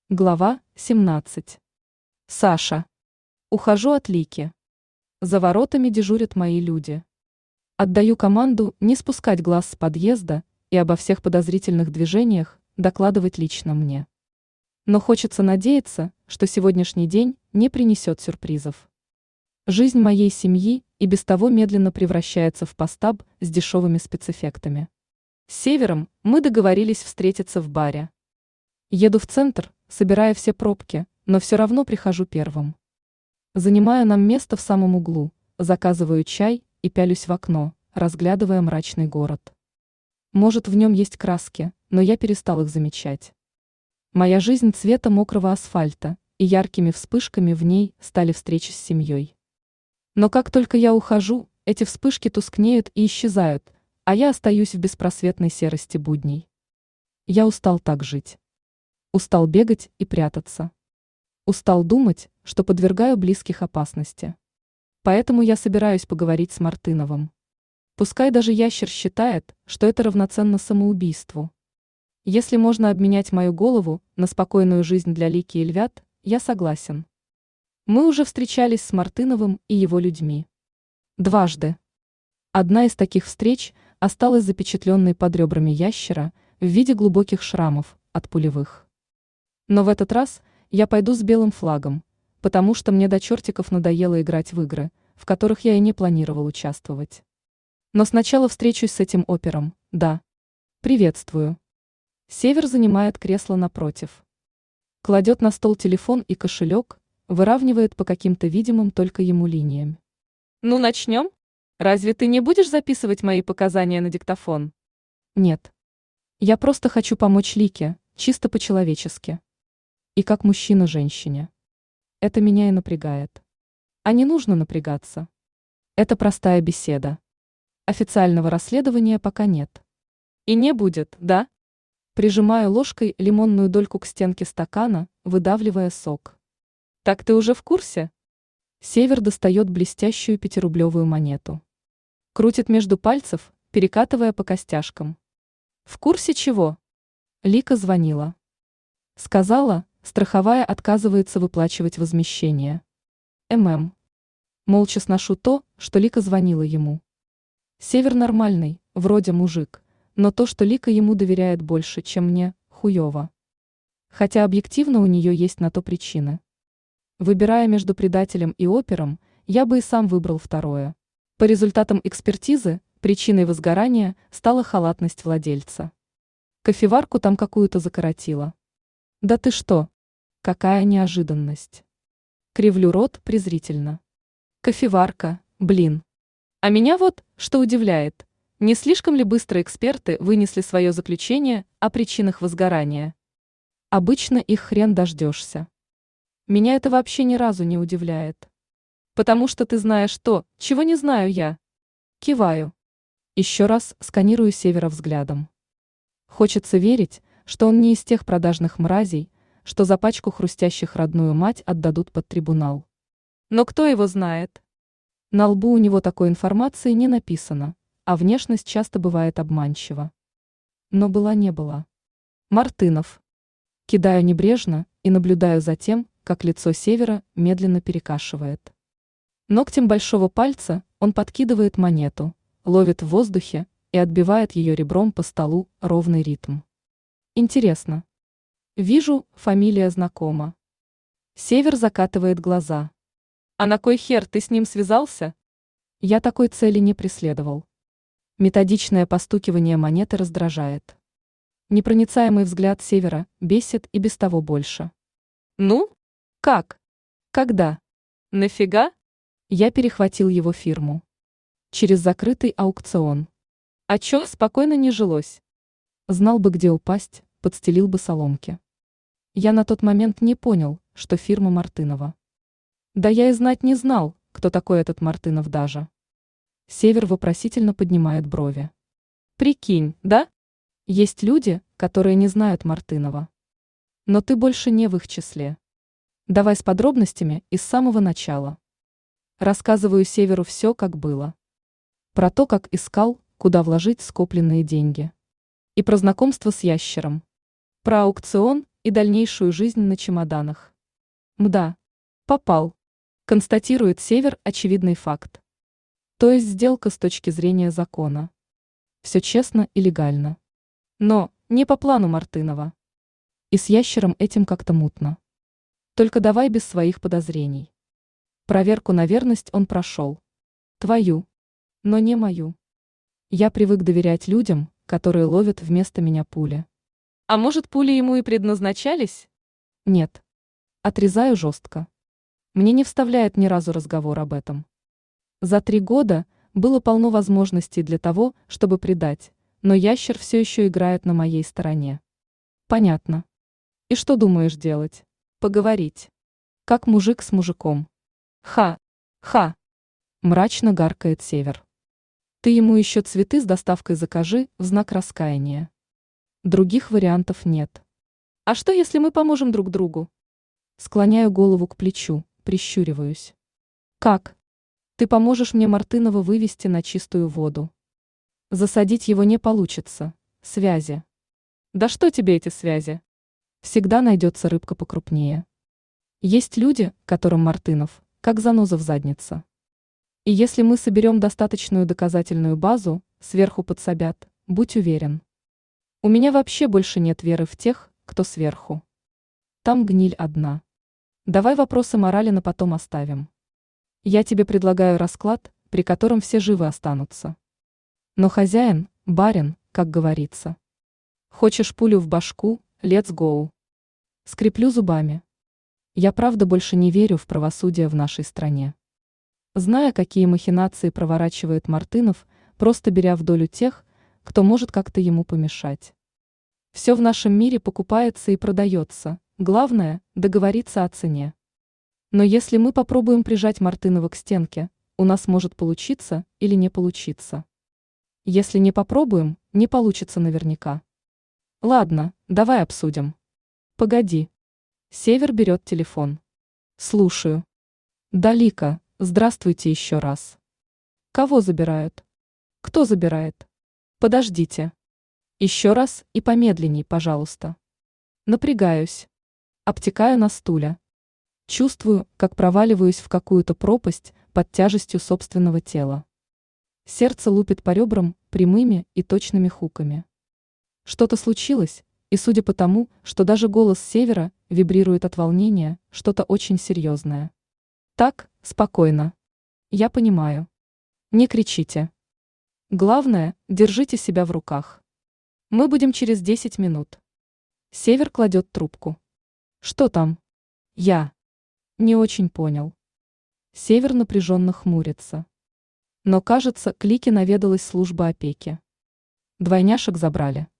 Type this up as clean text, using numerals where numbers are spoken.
Глава 17. Саша. Ухожу от Лики. За воротами дежурят мои люди. Отдаю команду не спускать глаз с подъезда и обо всех подозрительных движениях докладывать лично мне. Но хочется надеяться, что сегодняшний день не принесет сюрпризов. Жизнь моей семьи и без того медленно превращается в постаб с дешевыми спецэффектами. С Севером мы договорились встретиться в баре. Еду в центр, собирая все пробки, но все равно прихожу первым. Занимаю нам место в самом углу, заказываю чай и пялюсь в окно, разглядывая мрачный город. Может, в нем есть краски, но я перестал их замечать. Моя жизнь цвета мокрого асфальта, и яркими вспышками в ней стали встречи с семьей. Но как только я ухожу, эти вспышки тускнеют и исчезают, а я остаюсь в беспросветной серости будней. Я устал так жить. Устал бегать и прятаться. Устал думать, что подвергаю близких опасности. Поэтому я собираюсь поговорить с Мартыновым. Пускай даже ящер считает, что это равноценно самоубийству. Если можно обменять мою голову на спокойную жизнь для Лики и львят, я согласен. Мы уже встречались с Мартыновым и его людьми. Дважды. Одна из таких встреч осталась запечатленной под ребрами ящера в виде глубоких шрамов от пулевых. Но в этот раз я пойду с белым флагом, потому что мне до чертиков надоело играть в игры, в которых я и не планировал участвовать. Но сначала встречусь с этим опером, да. Приветствую. Север занимает кресло напротив. Кладет на стол телефон и кошелек, выравнивает по каким-то видимым только ему линиям. Ну, начнем? Разве ты не будешь записывать мои показания на диктофон? Нет. Я просто хочу помочь Лике, чисто по-человечески. И как мужчина женщине. Это меня и напрягает. А не нужно напрягаться. Это простая беседа. Официального расследования пока нет. И не будет, да? Прижимаю ложкой лимонную дольку к стенке стакана, выдавливая сок. Так ты уже в курсе? Север достает блестящую 5-рублевую монету. Крутит между пальцев, перекатывая по костяшкам. В курсе чего? Лика звонила. Сказала, страховая отказывается выплачивать возмещение. Молча сношу то, что Лика звонила ему. Север нормальный, вроде мужик, но то, что Лика ему доверяет больше, чем мне, хуёво. Хотя объективно у нее есть на то причины. Выбирая между предателем и опером, я бы и сам выбрал второе. По результатам экспертизы, причиной возгорания стала халатность владельца. Кофеварку там какую-то закоротила. Да ты что? Какая неожиданность. Кривлю рот презрительно. Кофеварка, блин. А меня вот, что удивляет, не слишком ли быстро эксперты вынесли свое заключение о причинах возгорания? Обычно их хрен дождешься. Меня это вообще ни разу не удивляет. Потому что ты знаешь то, чего не знаю я. Киваю. Еще раз сканирую Севера взглядом. Хочется верить, что он не из тех продажных мразей, что за пачку хрустящих родную мать отдадут под трибунал. Но кто его знает? На лбу у него такой информации не написано, а внешность часто бывает обманчива. Но была не была. Мартынов. Кидаю небрежно и наблюдаю за тем, как лицо Севера медленно перекашивает. Ногтем большого пальца он подкидывает монету, ловит в воздухе и отбивает ее ребром по столу ровный ритм. Интересно. Вижу, фамилия знакома. Север закатывает глаза. А на кой хер ты с ним связался? Я такой цели не преследовал. Методичное постукивание монеты раздражает. Непроницаемый взгляд Севера бесит и без того больше. Ну? Как? Когда? Нафига? Я перехватил его фирму. Через закрытый аукцион. А чё, спокойно не жилось? Знал бы, где упасть, подстелил бы соломки. Я на тот момент не понял, что фирма Мартынова. Да я и знать не знал, кто такой этот Мартынов даже. Север вопросительно поднимает брови. Прикинь, да? Есть люди, которые не знают Мартынова. Но ты больше не в их числе. Давай с подробностями и с самого начала. Рассказываю Северу все, как было. Про то, как искал, куда вложить скопленные деньги. И про знакомство с ящером. Про аукцион и дальнейшую жизнь на чемоданах. Мда. Попал. Констатирует Север очевидный факт. То есть сделка с точки зрения закона. Все честно и легально. Но не по плану Мартынова. И с ящером этим как-то мутно. Только давай без своих подозрений. Проверку на верность он прошел. Твою. Но не мою. Я привык доверять людям, которые ловят вместо меня пули. А может, пули ему и предназначались? Нет. Отрезаю жестко. Мне не вставляет ни разу разговор об этом. За 3 года было полно возможностей для того, чтобы предать, но ящер все еще играет на моей стороне. Понятно. И что думаешь делать? Поговорить. Как мужик с мужиком. Ха. Ха. Мрачно гаркает Север. Ты ему еще цветы с доставкой закажи в знак раскаяния. Других вариантов нет. А что, если мы поможем друг другу? Склоняю голову к плечу, прищуриваюсь. Как? Ты поможешь мне Мартынова вывести на чистую воду. Засадить его не получится. Связи. Да что тебе эти связи? Всегда найдется рыбка покрупнее. Есть люди, которым Мартынов, как заноза в заднице. И если мы соберем достаточную доказательную базу, сверху подсобят, будь уверен. У меня вообще больше нет веры в тех, кто сверху. Там гниль одна. Давай вопросы морали на потом оставим. Я тебе предлагаю расклад, при котором все живы останутся. Но хозяин, барин, как говорится. Хочешь пулю в башку, let's go. Скреплю зубами. Я правда больше не верю в правосудие в нашей стране. Зная, какие махинации проворачивает Мартынов, просто беря в долю тех, кто может как-то ему помешать. Все в нашем мире покупается и продается, главное – договориться о цене. Но если мы попробуем прижать Мартынова к стенке, у нас может получиться или не получиться. Если не попробуем, не получится наверняка. Ладно, давай обсудим. Погоди. Север берет телефон. Слушаю. Да, Лика, здравствуйте еще раз. Кого забирают? Кто забирает? Подождите. Еще раз и помедленней, пожалуйста. Напрягаюсь. Обтекаю на стуле. Чувствую, как проваливаюсь в какую-то пропасть под тяжестью собственного тела. Сердце лупит по ребрам прямыми и точными хуками. Что-то случилось, и судя по тому, что даже голос Севера вибрирует от волнения, что-то очень серьезное. Так, спокойно. Я понимаю. Не кричите. Главное, держите себя в руках. Мы будем через 10 минут. Север кладет трубку. Что там? Я. Не очень понял. Север напряженно хмурится. Но, кажется, к Лике наведалась служба опеки. Двойняшек забрали.